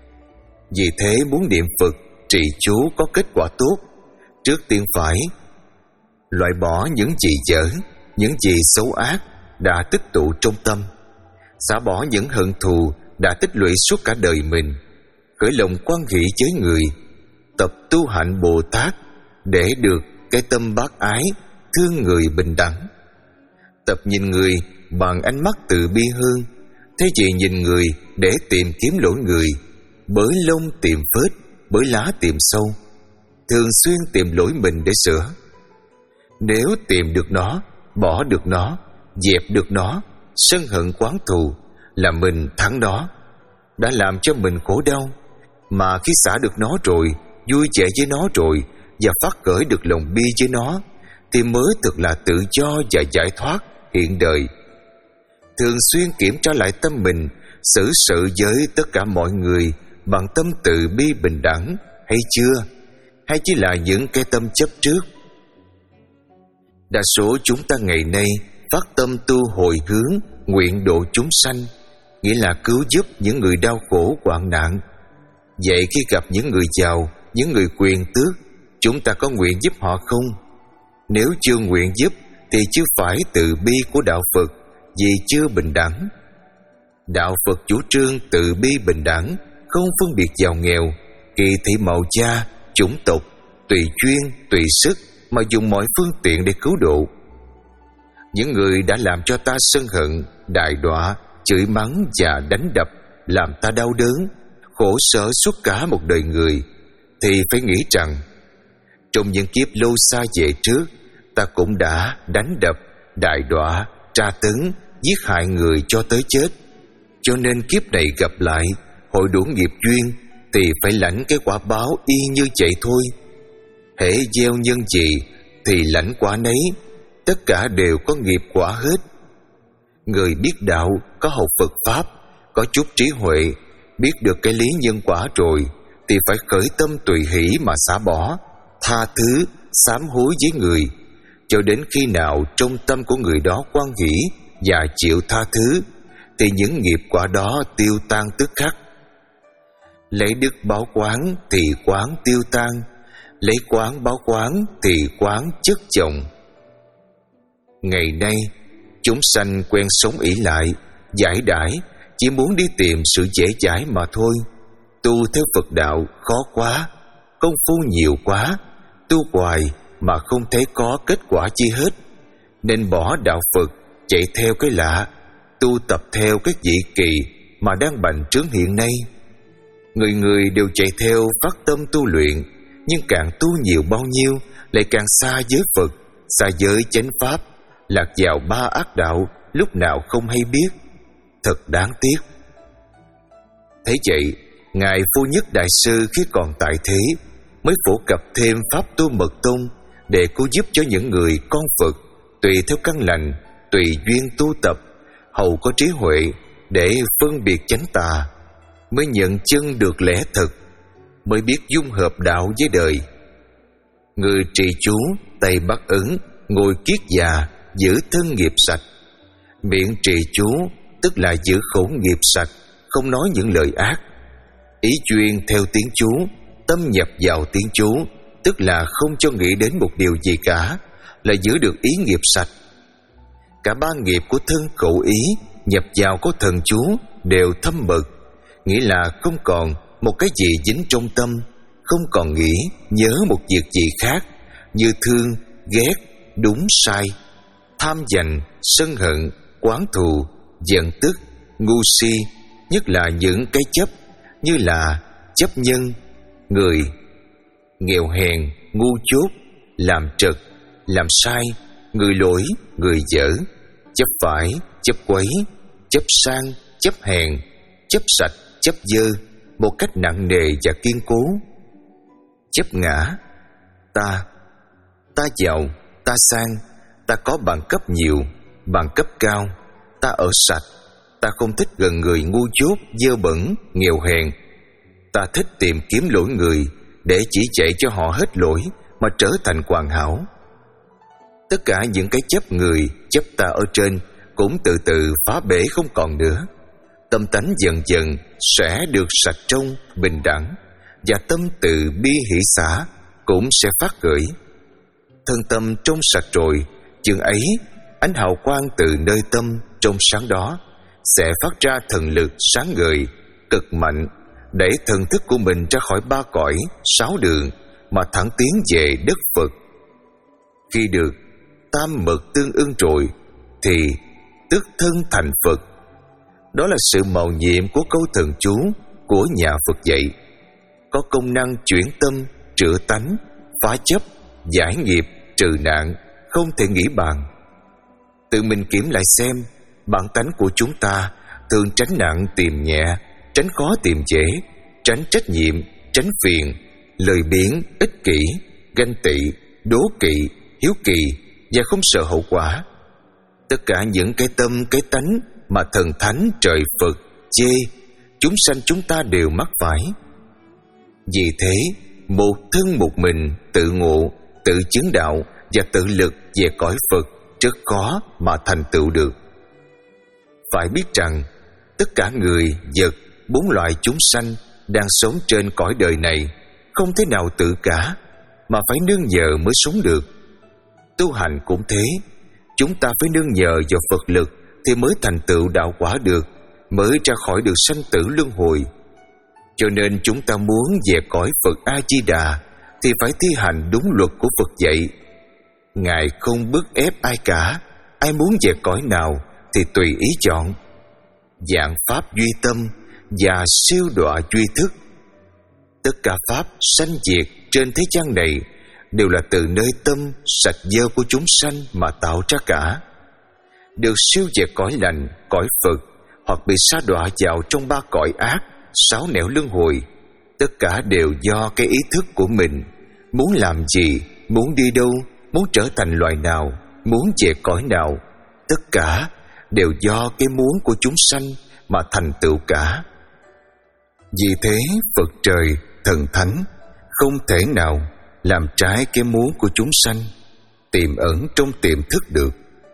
Vì thế muốn niệm Phật, trì chú có kết quả tốt, trước tiên phải loại bỏ những gì dở, những gì xấu ác đã tích tụ trong tâm, xả bỏ những hận thù đã tích lũy suốt cả đời mình, khởi lòng quan hỷ với người, tập tu hạnh Bồ Tát để được cái tâm bác ái, thương người bình đẳng. Tập nhìn người bằng ánh mắt từ bi hơn, thế gì nhìn người để tìm kiếm lỗi người, bới lông tìm vết, bới lá tìm sâu, thường xuyên tìm lỗi mình để sửa. Nếu tìm được nó, bỏ được nó, dẹp được nó, sân hận oán thù, là mình thắng nó. Đã làm cho mình khổ đau, mà khi xả được nó rồi, vui vẻ với nó rồi, và phát khởi được lòng bi với nó, thì mới thực là tự do và giải thoát hiện đời. Thường xuyên kiểm tra lại tâm mình, xử sự với tất cả mọi người bằng tâm từ bi bình đẳng hay chưa, hay chỉ là những cái tâm chấp trước. Đa số chúng ta ngày nay phát tâm tu hồi hướng, nguyện độ chúng sanh, nghĩa là cứu giúp những người đau khổ hoạn nạn. Vậy khi gặp những người giàu, những người quyền tước, chúng ta có nguyện giúp họ không? Nếu chưa nguyện giúp thì chưa phải từ bi của đạo Phật, vì chưa bình đẳng. Đạo Phật chủ trương từ bi bình đẳng, không phân biệt giàu nghèo, kỳ thị màu da, chủng tộc, tùy chuyên, tùy sức mà dùng mọi phương tiện để cứu độ. Những người đã làm cho ta sân hận, đại đọa, chửi mắng và đánh đập, làm ta đau đớn, khổ sở suốt cả một đời người, thì phải nghĩ rằng trong những kiếp lâu xa về trước, ta cũng đã đánh đập, đại đọa, tra tấn, giết hại người cho tới chết. Cho nên kiếp này gặp lại, hội đủ nghiệp duyên, thì phải lãnh cái quả báo y như vậy thôi. Hễ gieo nhân gì thì lãnh quả nấy, tất cả đều có nghiệp quả hết. Người biết đạo, có học Phật Pháp, có chút trí huệ, biết được cái lý nhân quả rồi, thì phải khởi tâm tùy hỷ mà xả bỏ, tha thứ, sám hối với người, cho đến khi nào trong tâm của người đó hoan hỷ và chịu tha thứ, thì những nghiệp quả đó tiêu tan tức khắc. Lấy đức báo quán thì quán tiêu tan, lấy quán báo quán thì quán chất chồng. Ngày nay chúng sanh quen sống ỷ lại, giải đãi, chỉ muốn đi tìm sự dễ dãi mà thôi. Tu theo Phật đạo khó quá, công phu nhiều quá, tu hoài mà không thấy có kết quả chi hết, nên bỏ đạo Phật chạy theo cái lạ, tu tập theo các vị kỳ mà đang bành trướng hiện nay. Người người đều chạy theo phát tâm tu luyện, nhưng càng tu nhiều bao nhiêu lại càng xa giới Phật, xa giới chánh pháp, lạc vào ba ác đạo lúc nào không hay biết. Thật đáng tiếc. Thế vậy, Ngài Phu Nhất Đại Sư khi còn tại thế mới phổ cập thêm pháp tu mật tông để cứu giúp cho những người con Phật tùy theo căn lành, tùy duyên tu tập, hầu có trí huệ để phân biệt chánh tà, mới nhận chân được lẽ thật, mới biết dung hợp đạo với đời. Người trì chú, tay bắt ấn, ngồi kiết già, giữ thân nghiệp sạch. Miệng trì chú tức là giữ khẩu nghiệp sạch, không nói những lời ác. Ý chuyên theo tiếng chú, tâm nhập vào tiếng chú, tức là không cho nghĩ đến một điều gì cả, là giữ được ý nghiệp sạch. Cả ba nghiệp của thân khẩu ý nhập vào có thần chú đều thâm mật, nghĩa là không còn một cái gì dính trong tâm, không còn nghĩ nhớ một việc gì khác như thương, ghét, đúng sai, tham giành, sân hận, oán thù, giận tức, ngu si, nhất là những cái chấp như là chấp nhân, người, nghèo hèn, ngu chốt, làm trật, làm sai, người lỗi, người dở, chấp phải, chấp quấy, chấp sang, chấp hèn, chấp sạch, chấp dơ, một cách nặng nề và kiên cố. Chấp ngã, ta, ta giàu, ta sang, ta có bằng cấp nhiều, bằng cấp cao, ta ở sạch, ta không thích gần người ngu dốt, dơ bẩn, nghèo hèn, ta thích tìm kiếm lỗi người để chỉ dạy cho họ hết lỗi mà trở thành hoàn hảo. Tất cả những cái chấp người, chấp ta ở trên cũng từ từ phá bể không còn nữa. Tâm tánh dần dần sẽ được sạch trong, bình đẳng, và tâm từ bi hỷ xả cũng sẽ phát khởi. Thân tâm trong sạch rồi, chừng ấy ánh hào quang từ nơi tâm trong sáng đó sẽ phát ra thần lực sáng ngời, cực mạnh, đẩy thần thức của mình ra khỏi ba cõi, sáu đường mà thẳng tiến về đất Phật. Khi được tam mật tương ưng rồi thì tức thân thành Phật. Đó là sự mầu nhiệm của câu thần chú của nhà Phật dạy, có công năng chuyển tâm, trừ tánh, phá chấp, giải nghiệp, trừ nạn, không thể nghĩ bàn. Tự mình kiểm lại xem, bản tánh của chúng ta thường tránh nặng tìm nhẹ, tránh khó tìm dễ, tránh trách nhiệm, tránh phiền, lời biếng, ích kỷ, ganh tị, đố kỵ, hiếu kỳ và không sợ hậu quả. Tất cả những cái tâm, cái tánh mà thần thánh trời Phật chê, chúng sanh chúng ta đều mắc phải. Vì thế, một thân một mình tự ngộ, tự chứng đạo và tự lực về cõi Phật rất khó mà thành tựu được. Phải biết rằng tất cả người, vật, bốn loại chúng sanh đang sống trên cõi đời này không thể nào tự cả, mà phải nương nhờ mới sống được. Tu hành cũng thế, chúng ta phải nương nhờ vào Phật lực thì mới thành tựu đạo quả được, mới ra khỏi được sanh tử luân hồi. Cho nên chúng ta muốn về cõi Phật A Di Đà thì phải thi hành đúng luật của Phật dạy. Ngài không bức ép ai cả, ai muốn về cõi nào thì tùy ý chọn. Dạng pháp duy tâm và siêu đọa duy thức. Tất cả pháp sanh diệt trên thế gian này đều là từ nơi tâm sạch dơ của chúng sanh mà tạo ra cả. Được siêu về cõi lành, cõi Phật, hoặc bị sa đọa vào trong ba cõi ác, sáu nẻo luân hồi, tất cả đều do cái ý thức của mình. Muốn làm gì, muốn đi đâu, muốn trở thành loài nào, muốn về cõi nào, tất cả đều do cái muốn của chúng sanh mà thành tựu cả. Vì thế Phật trời, thần thánh không thể nào làm trái cái muốn của chúng sanh. tiềm ẩn trong tiềm thức được.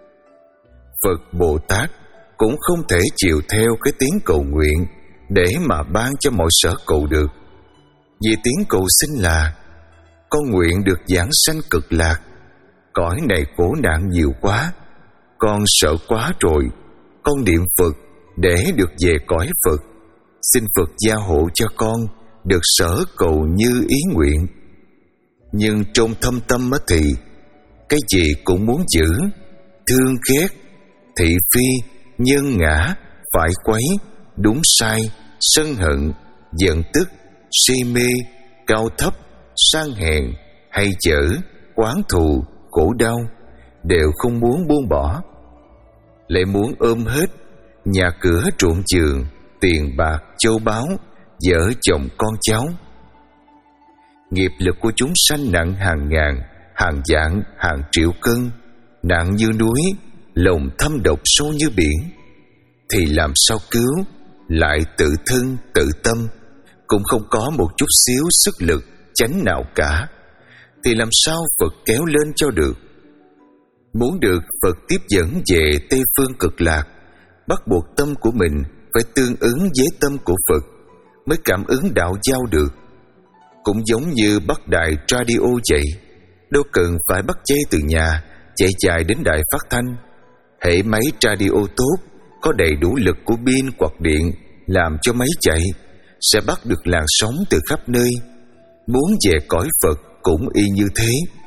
Phật Bồ Tát cũng không thể chiều theo cái tiếng cầu nguyện để mà ban cho mọi sở cầu được. Vì tiếng cầu xin là: con nguyện được giảng sanh cực lạc, cõi này khổ nạn nhiều quá, con sợ quá rồi, con niệm Phật để được về cõi Phật, xin Phật gia hộ cho con được sở cầu như ý nguyện. Nhưng trong thâm tâm thì cái gì cũng muốn giữ, thương ghét, thị phi, nhân ngã, phải quấy, đúng sai, sân hận, giận tức, si mê, cao thấp, sang hèn, hay chở, oán thù, khổ đau đều không muốn buông bỏ, lại muốn ôm hết nhà cửa ruộng vườn, tiền bạc, châu báu, vợ chồng con cháu. Nghiệp lực của chúng sanh nặng hàng ngàn, hàng vạn, hàng triệu cân, nặng như núi, lòng thâm độc sâu như biển, thì làm sao cứu, lại tự thân tự tâm, cũng không có một chút xíu sức lực chánh nào cả, thì làm sao Phật kéo lên cho được. Muốn được Phật tiếp dẫn về Tây Phương Cực Lạc, bắt buộc tâm của mình phải tương ứng với tâm của Phật mới cảm ứng đạo giao được. Cũng giống như bắt đài radio vậy, đâu cần phải bắt dây từ nhà chạy dài đến đài phát thanh. Hệ máy radio tốt, có đầy đủ lực của pin quạt điện làm cho máy chạy, sẽ bắt được làn sóng từ khắp nơi. Muốn về cõi Phật cũng y như thế.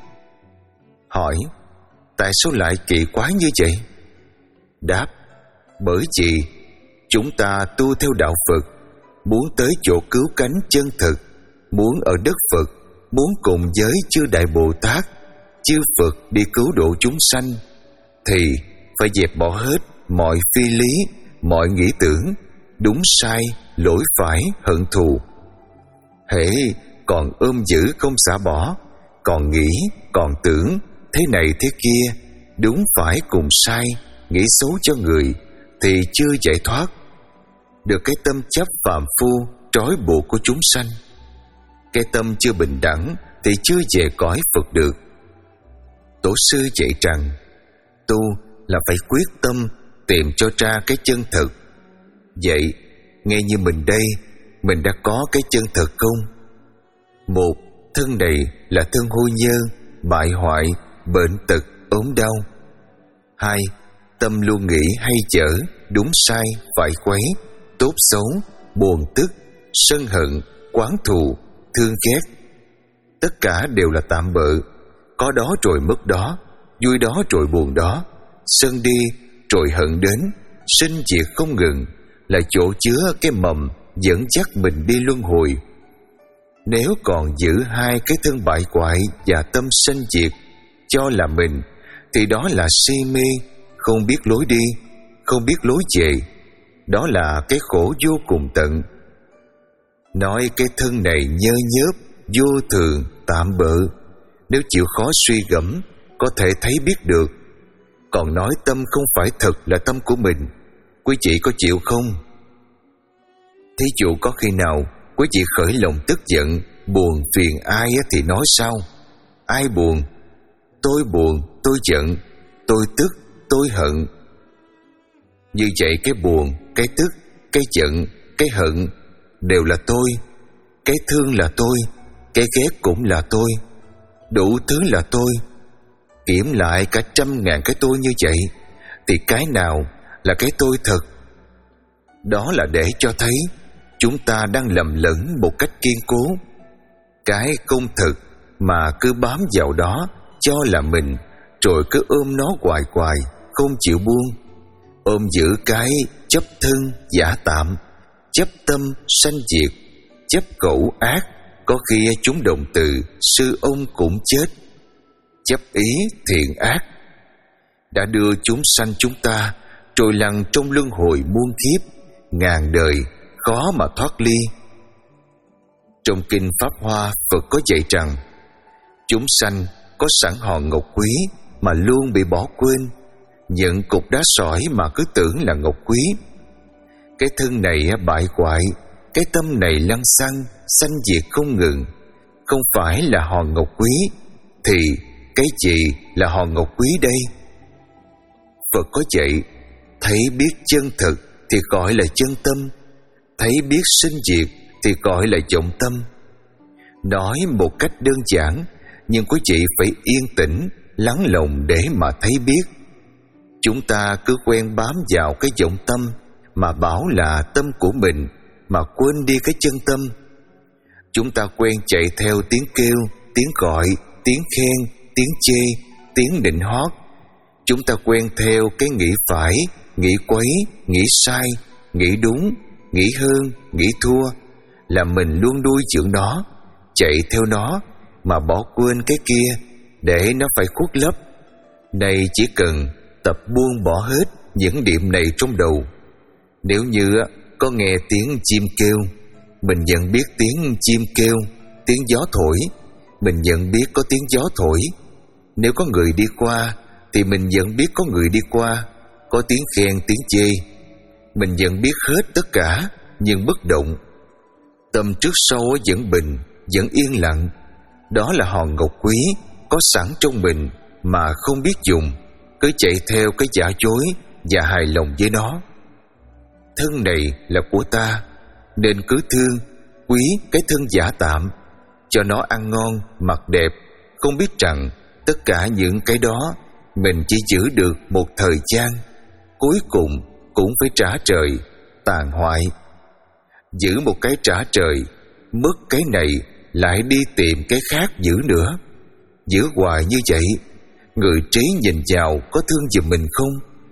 Hỏi: tại sao lại kỳ quái như vậy? Đáp: bởi vì chúng ta tu theo đạo Phật, muốn tới chỗ cứu cánh chân thực, muốn ở đất Phật, muốn cùng với chư Đại Bồ Tát, chư Phật đi cứu độ chúng sanh, thì phải dẹp bỏ hết mọi phi lý, mọi nghĩ tưởng, đúng sai, lỗi phải, hận thù. Hễ còn ôm giữ không xả bỏ, còn nghĩ, còn tưởng thế này thế kia, đúng phải cùng sai, nghĩ xấu cho người, thì chưa giải thoát được cái tâm chấp phàm phu trói buộc của chúng sanh. Cái tâm chưa bình đẳng thì chưa về cõi Phật được. Tổ sư dạy rằng tu là phải quyết tâm tìm cho ra cái chân thực. Vậy nghe như mình đây, mình đã có cái chân thực không? Một, thân này là thân hôi nhơ, bại hoại, bệnh tật, ốm đau. Hai, tâm luôn nghĩ hay dở, đúng sai, phải quấy, tốt xấu, buồn tức, sân hận, oán thù, thương ghét. Tất cả đều là tạm bợ, có đó rồi mất đó, vui đó rồi buồn đó, sân đi rồi hận đến, sinh diệt không ngừng, là chỗ chứa cái mầm dẫn dắt mình đi luân hồi. Nếu còn giữ hai cái thân bại hoại và tâm sanh diệt cho là mình, thì đó là si mê, không biết lối đi, không biết lối về. Đó là cái khổ vô cùng tận. Nói cái thân này nhơ nhớp, vô thường, tạm bợ, nếu chịu khó suy gẫm, có thể thấy biết được. Còn nói tâm không phải thật là tâm của mình, quý vị có chịu không? Thí dụ có khi nào quý vị khởi lòng tức giận, buồn phiền ai thì nói sao? Ai buồn? Tôi buồn, tôi giận, tôi tức, tôi hận. Như vậy cái buồn, cái tức, cái giận, cái hận đều là tôi. Cái thương là tôi, cái ghét cũng là tôi, đủ thứ là tôi. Kiểm lại cả trăm ngàn cái tôi như vậy, thì cái nào là cái tôi thật? Đó là để cho thấy chúng ta đang lầm lẫn một cách kiên cố. Cái không thực mà cứ bám vào đó cho là mình, rồi cứ ôm nó hoài hoài, không chịu buông. Ôm giữ cái chấp thân giả tạm, chấp tâm sanh diệt, chấp khẩu ác, có khi chúng động từ sư ông cũng chết. Chấp ý thiện ác đã đưa chúng sanh chúng ta trôi lăn trong luân hồi muôn kiếp, ngàn đời khó mà thoát ly. Trong kinh Pháp Hoa, Phật có dạy rằng chúng sanh có sẵn hòn ngọc quý mà luôn bị bỏ quên, nhận cục đá sỏi mà cứ tưởng là ngọc quý. Cái thân này bại hoại, cái tâm này lăng xăng, sanh diệt không ngừng, không phải là hòn ngọc quý, thì cái gì là hòn ngọc quý đây? Phật có dạy, thấy biết chân thực thì gọi là chân tâm, thấy biết sinh diệt thì gọi là vọng tâm. Nói một cách đơn giản, nhưng quý vị phải yên tĩnh, lắng lòng để mà thấy biết. Chúng ta cứ quen bám vào cái vọng tâm mà bảo là tâm của mình, mà quên đi cái chân tâm. Chúng ta quen chạy theo tiếng kêu, tiếng gọi, tiếng khen, tiếng chê, tiếng nịnh hót. Chúng ta quen theo cái nghĩ phải, nghĩ quấy, nghĩ sai, nghĩ đúng, nghĩ hơn, nghĩ thua, là mình luôn nuôi dưỡng nó, chạy theo nó mà bỏ quên cái kia để nó phải khuất lấp. Này chỉ cần tập buông bỏ hết những điểm này trong đầu. Nếu như có nghe tiếng chim kêu, mình nhận biết tiếng chim kêu, tiếng gió thổi, mình nhận biết có tiếng gió thổi. Nếu có người đi qua thì mình nhận biết có người đi qua, có tiếng khen, tiếng chê. Mình nhận biết hết tất cả nhưng bất động. Tâm trước sau vẫn bình, vẫn yên lặng. Đó là hòn ngọc quý có sẵn trong mình mà không biết dùng, cứ chạy theo cái giả dối và hài lòng với nó. Thân này là của ta, nên cứ thương, quý cái thân giả tạm, cho nó ăn ngon, mặc đẹp, không biết rằng tất cả những cái đó mình chỉ giữ được một thời gian, cuối cùng cũng phải trả trời, tàn hoại. Giữ một cái trả trời, mất cái này lại đi tìm cái khác giữ nữa. Giữ hoài như vậy, người trí nhìn vào có thương giùm mình không?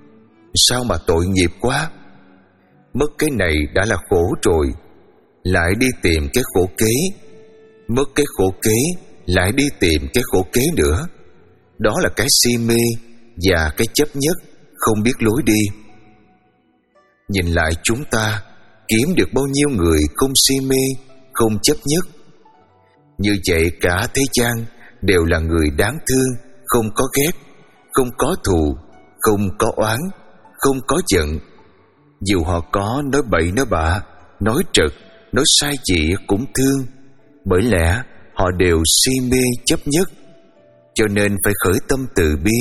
Sao mà tội nghiệp quá. Mất cái này đã là khổ rồi, lại đi tìm cái khổ kế. Mất cái khổ kế, lại đi tìm cái khổ kế nữa. Đó là cái si mê và cái chấp nhất, không biết lối đi. Nhìn lại chúng ta, kiếm được bao nhiêu người không si mê, không chấp nhất. Như vậy cả thế gian đều là người đáng thương, không có ghét, không có thù, không có oán, không có giận. Dù họ có nói bậy nói bạ, nói trật, nói sai gì cũng thương, bởi lẽ họ đều si mê chấp nhất, cho nên phải khởi tâm từ bi.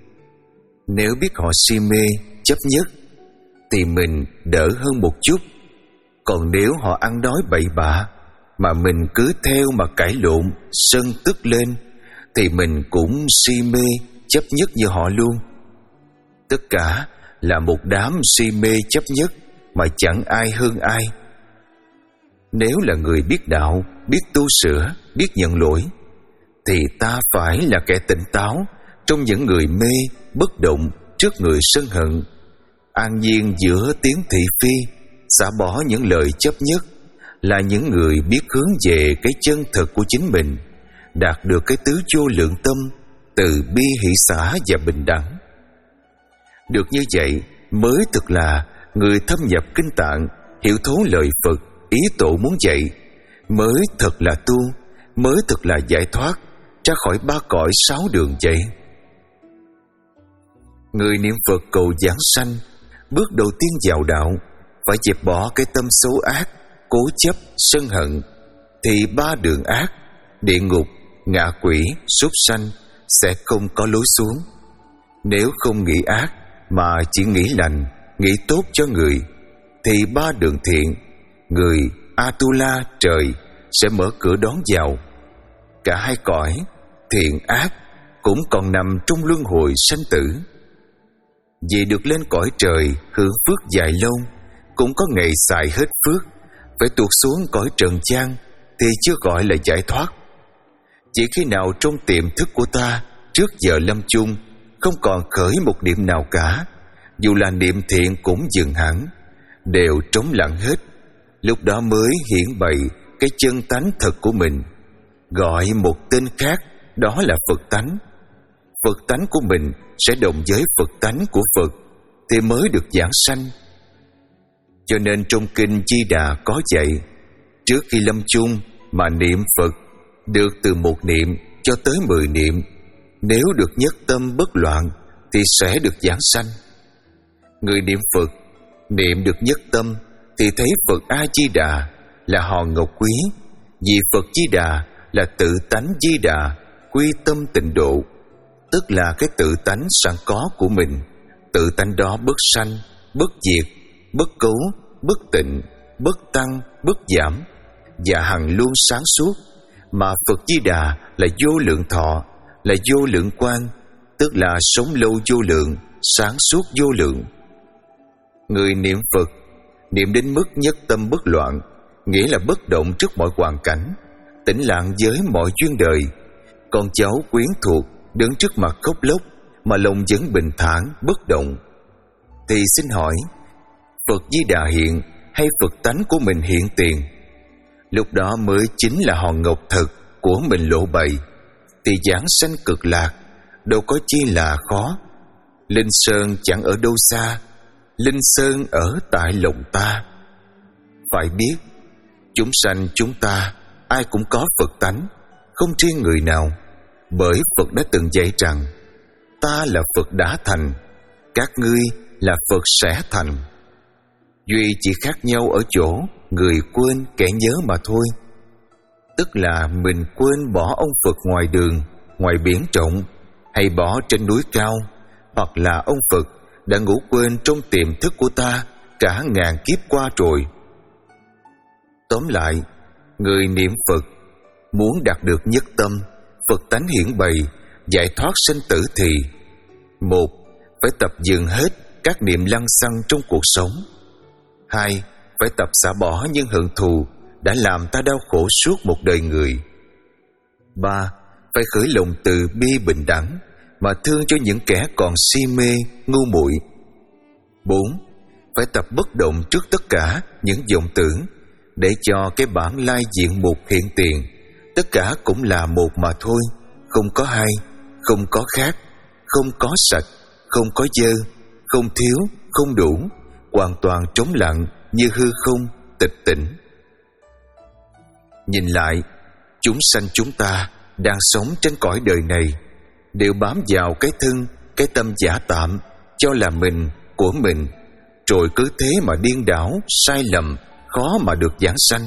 Nếu biết họ si mê chấp nhất thì mình đỡ hơn một chút. Còn nếu họ ăn nói bậy bạ mà mình cứ theo mà cãi lộn, sân tức lên, thì mình cũng si mê chấp nhất như họ luôn. Tất cả là một đám si mê chấp nhất mà chẳng ai hơn ai. Nếu là người biết đạo, biết tu sửa, biết nhận lỗi, thì ta phải là kẻ tỉnh táo trong những người mê, bất động trước người sân hận, an nhiên giữa tiếng thị phi, xả bỏ những lời chấp nhất, là những người biết hướng về cái chân thực của chính mình, đạt được cái tứ vô lượng tâm, từ bi hỷ xả và bình đẳng. Được như vậy mới thực là người thâm nhập kinh tạng, hiểu thấu lời Phật, ý tổ muốn dạy, mới thật là tu, mới thực là giải thoát ra khỏi ba cõi sáu đường vậy. Người niệm Phật cầu giảng sanh, bước đầu tiên vào đạo phải dẹp bỏ cái tâm xấu ác, cố chấp, sân hận, thì ba đường ác, địa ngục, ngạ quỷ, súc sanh sẽ không có lối xuống. Nếu không nghĩ ác mà chỉ nghĩ lành, nghĩ tốt cho người, thì ba đường thiện, người Atula trời sẽ mở cửa đón vào. Cả hai cõi thiện ác cũng còn nằm trong luân hồi sanh tử. Vì được lên cõi trời hưởng phước dài lâu, cũng có ngày xài hết phước, phải tuột xuống cõi trần gian thì chưa gọi là giải thoát. Chỉ khi nào trong tiềm thức của ta trước giờ lâm chung không còn khởi một niệm nào cả, dù là niệm thiện cũng dừng hẳn, đều trống lặng hết, lúc đó mới hiển bày cái chân tánh thật của mình, gọi một tên khác, đó là Phật tánh. Phật tánh của mình sẽ đồng với Phật tánh của Phật thì mới được giảng sanh. Cho nên trong kinh Di Đà có dạy, trước khi lâm chung mà niệm Phật, được từ một niệm cho tới mười niệm, nếu được nhất tâm bất loạn thì sẽ được giảng sanh. Người niệm Phật niệm được nhất tâm thì thấy Phật A Di Đà là hòn ngọc quý, vì Phật Di Đà là tự tánh Di Đà, quy tâm tịnh độ, tức là cái tự tánh sẵn có của mình. Tự tánh đó bất sanh, bất diệt, bất cấu, bất tịnh, bất tăng, bất giảm, và hằng luôn sáng suốt. Mà Phật Di Đà là vô lượng thọ, là vô lượng quang, tức là sống lâu vô lượng, sáng suốt vô lượng. Người niệm Phật, niệm đến mức nhất tâm bất loạn, nghĩa là bất động trước mọi hoàn cảnh, tĩnh lặng với mọi duyên đời. Con cháu quyến thuộc đứng trước mặt khóc lóc mà lòng vẫn bình thản bất động. Thì xin hỏi, Phật Di Đà hiện hay Phật tánh của mình hiện tiền? Lúc đó mới chính là hòn ngọc thật của mình lộ bày. Thì giảng sanh cực lạc đâu có chi là khó. Linh sơn chẳng ở đâu xa, Linh sơn ở tại lòng ta. Phải biết, chúng sanh chúng ta ai cũng có Phật tánh, không riêng người nào. Bởi Phật đã từng dạy rằng, ta là Phật đã thành, các ngươi là Phật sẽ thành. Duy chỉ khác nhau ở chỗ người quên kẻ nhớ mà thôi. Tức là mình quên bỏ ông Phật ngoài đường, ngoài biển rộng, hay bỏ trên núi cao, hoặc là ông Phật đã ngủ quên trong tiềm thức của ta cả ngàn kiếp qua rồi. Tóm lại, người niệm Phật muốn đạt được nhất tâm, Phật tánh hiển bày, giải thoát sinh tử thì: một, phải tập dừng hết các niệm lăng xăng trong cuộc sống. Hai, phải tập xả bỏ những hận thù đã làm ta đau khổ suốt một đời người. Ba, phải khởi lòng từ bi bình đẳng mà thương cho những kẻ còn si mê, ngu muội. Bốn, phải tập bất động trước tất cả những vọng tưởng, để cho cái bản lai diện mục hiện tiền, tất cả cũng là một mà thôi, không có hai, không có khác, không có sạch, không có dơ, không thiếu, không đủ, hoàn toàn trống lặng như hư không, tịch tỉnh. Nhìn lại, chúng sanh chúng ta đang sống trên cõi đời này đều bám vào cái thân, cái tâm giả tạm, cho là mình, của mình, rồi cứ thế mà điên đảo, sai lầm, khó mà được giảng sanh.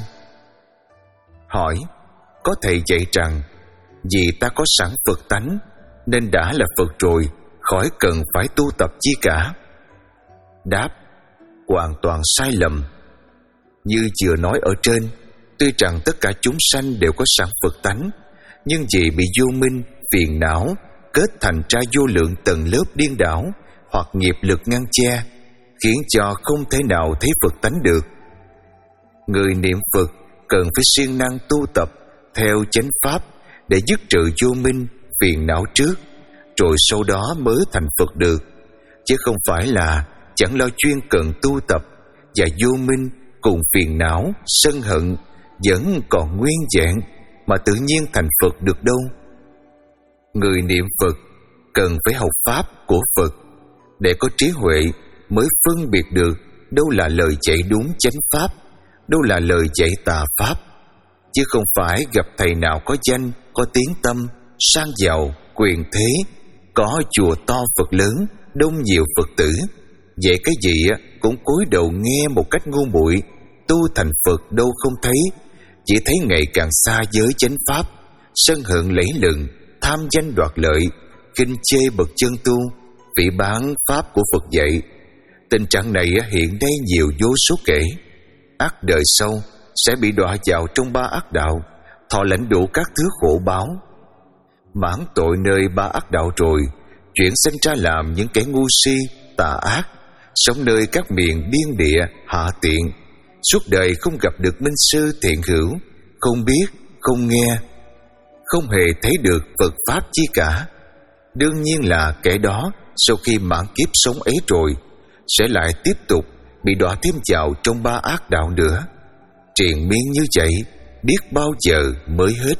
Hỏi, có thầy dạy rằng vì ta có sẵn Phật tánh nên đã là Phật rồi, khỏi cần phải tu tập chi cả. Đáp, hoàn toàn sai lầm. Như vừa nói ở trên, tuy rằng tất cả chúng sanh đều có sẵn Phật tánh, nhưng vì bị vô minh, phiền não kết thành ra vô lượng tầng lớp điên đảo hoặc nghiệp lực ngăn che, khiến cho không thể nào thấy Phật tánh được. Người niệm Phật cần phải siêng năng tu tập theo chánh pháp để dứt trừ vô minh, phiền não trước, rồi sau đó mới thành Phật được, chứ không phải là chẳng lo chuyên cần tu tập và vô minh cùng phiền não, sân hận vẫn còn nguyên vẹn mà tự nhiên thành Phật được đâu. Người niệm Phật cần phải học pháp của Phật để có trí huệ mới phân biệt được đâu là lời dạy đúng chánh pháp, đâu là lời dạy tà pháp, chứ không phải gặp thầy nào có danh, có tiếng tâm, sang giàu, quyền thế, có chùa to Phật lớn, đông nhiều Phật tử, vậy cái gì cũng cúi đầu nghe một cách ngu muội, tu thành Phật đâu không thấy, chỉ thấy ngày càng xa giới chánh pháp, sân hận lẫy lừng, tham danh đoạt lợi, khinh chê bậc chân tu, phỉ báng pháp của Phật dạy. Tình trạng này hiện nay nhiều vô số kể. Ác đời sau sẽ bị đọa vào trong ba ác đạo, thọ lãnh đủ các thứ khổ báo. Mãn tội nơi ba ác đạo rồi, chuyển sinh ra làm những kẻ ngu si, tà ác, sống nơi các miền biên địa hạ tiện, suốt đời không gặp được minh sư thiện hữu, không biết, không nghe, không hề thấy được Phật pháp chi cả. Đương nhiên là kẻ đó sau khi mãn kiếp sống ấy rồi sẽ lại tiếp tục bị đọa thêm vào trong ba ác đạo nữa. Triền miên như vậy biết bao giờ mới hết.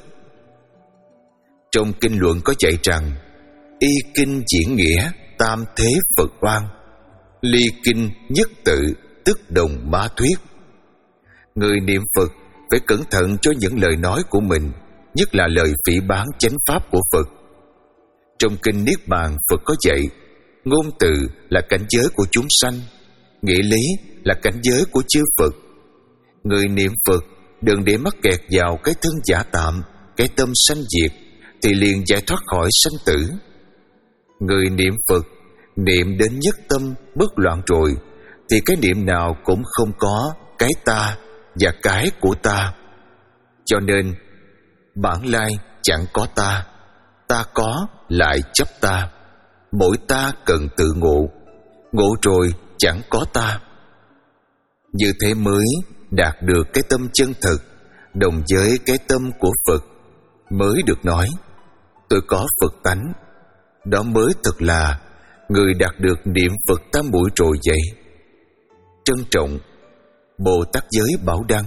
Trong kinh luận có dạy rằng y kinh diễn nghĩa tam thế Phật oan, ly kinh nhất tự tức đồng ma thuyết. Người niệm Phật phải cẩn thận cho những lời nói của mình, nhất là lời phỉ báng chánh pháp của Phật. Trong kinh Niết Bàn, Phật có dạy ngôn từ là cảnh giới của chúng sanh, nghĩa lý là cảnh giới của chư Phật. Người niệm Phật đừng để mắc kẹt vào cái thân giả tạm, cái tâm sanh diệt, thì liền giải thoát khỏi sanh tử. Người niệm Phật, niệm đến nhất tâm bất loạn rồi, thì cái niệm nào cũng không có cái ta và cái của ta. Cho nên bản lai chẳng có ta, ta có lại chấp ta. Mỗi ta cần tự ngộ, ngộ rồi chẳng có ta. Như thế mới đạt được cái tâm chân thực, đồng với cái tâm của Phật, mới được nói tôi có Phật tánh. Đó mới thật là người đạt được niệm Phật tam muội rồi vậy. Trân trọng, Bồ Tát Giới Bảo Đăng.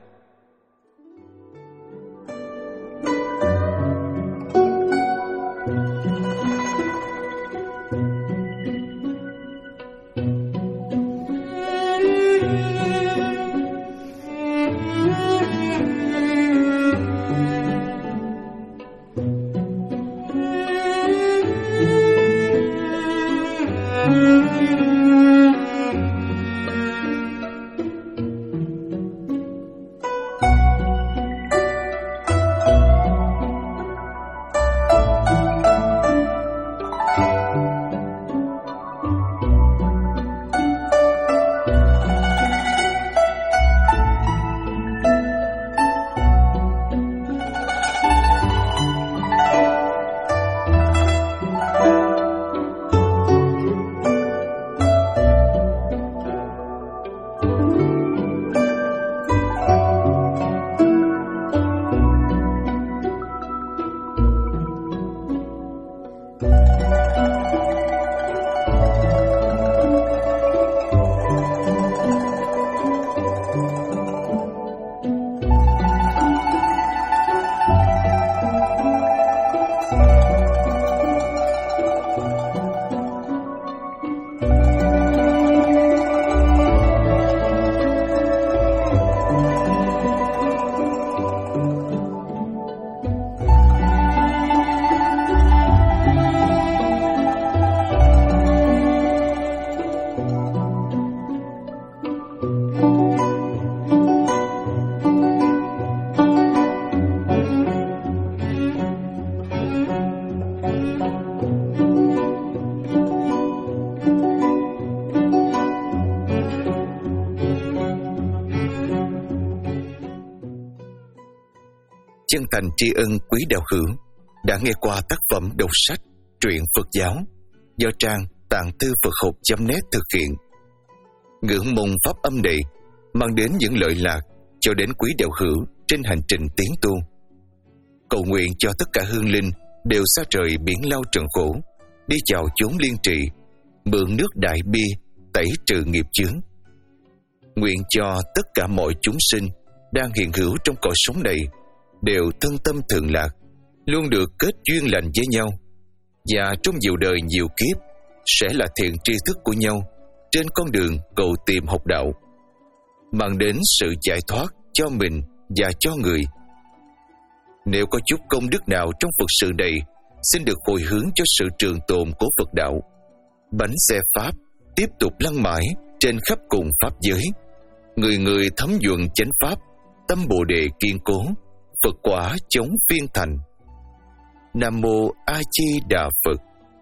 Chân thành tri ân quý đạo hữu đã nghe qua tác phẩm đọc sách Truyện Phật giáo do trang tạng thư Phật học chấm net thực hiện. Ngưỡng mong pháp âm này mang đến những lợi lạc cho đến quý đạo hữu trên hành trình tiến tu. Cầu nguyện cho tất cả hương linh đều xa rời biển lao trần khổ, đi vào chốn liên trì, mượn nước đại bi tẩy trừ nghiệp chướng. Nguyện cho tất cả mọi chúng sinh đang hiện hữu trong cõi sống này đều thân tâm thượng lạc, luôn được kết duyên lành với nhau, và trong nhiều đời nhiều kiếp sẽ là thiện tri thức của nhau trên con đường cầu tìm học đạo, mang đến sự giải thoát cho mình và cho người. Nếu có chút công đức nào trong Phật sự này, xin được hồi hướng cho sự trường tồn của Phật đạo. Bánh xe Pháp tiếp tục lăn mãi trên khắp cùng Pháp giới, người người thấm nhuận chánh Pháp, tâm Bồ Đề kiên cố, Phật quả chống phiên thành. Nam Mô A Di Đà Phật.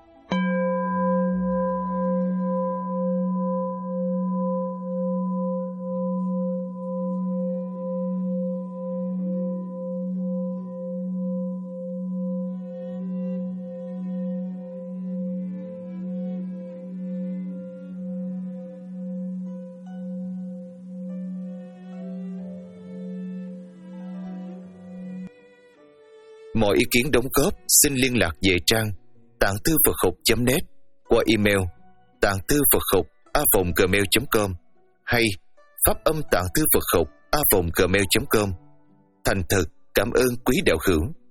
Mọi ý kiến đóng góp xin liên lạc về trang tạng thư Phật học chấm net qua email tạng thư Phật học a vòng gmail chấm com hay pháp âm tạng thư Phật học a vòng gmail chấm com. Thành thật cảm ơn quý đạo hữu.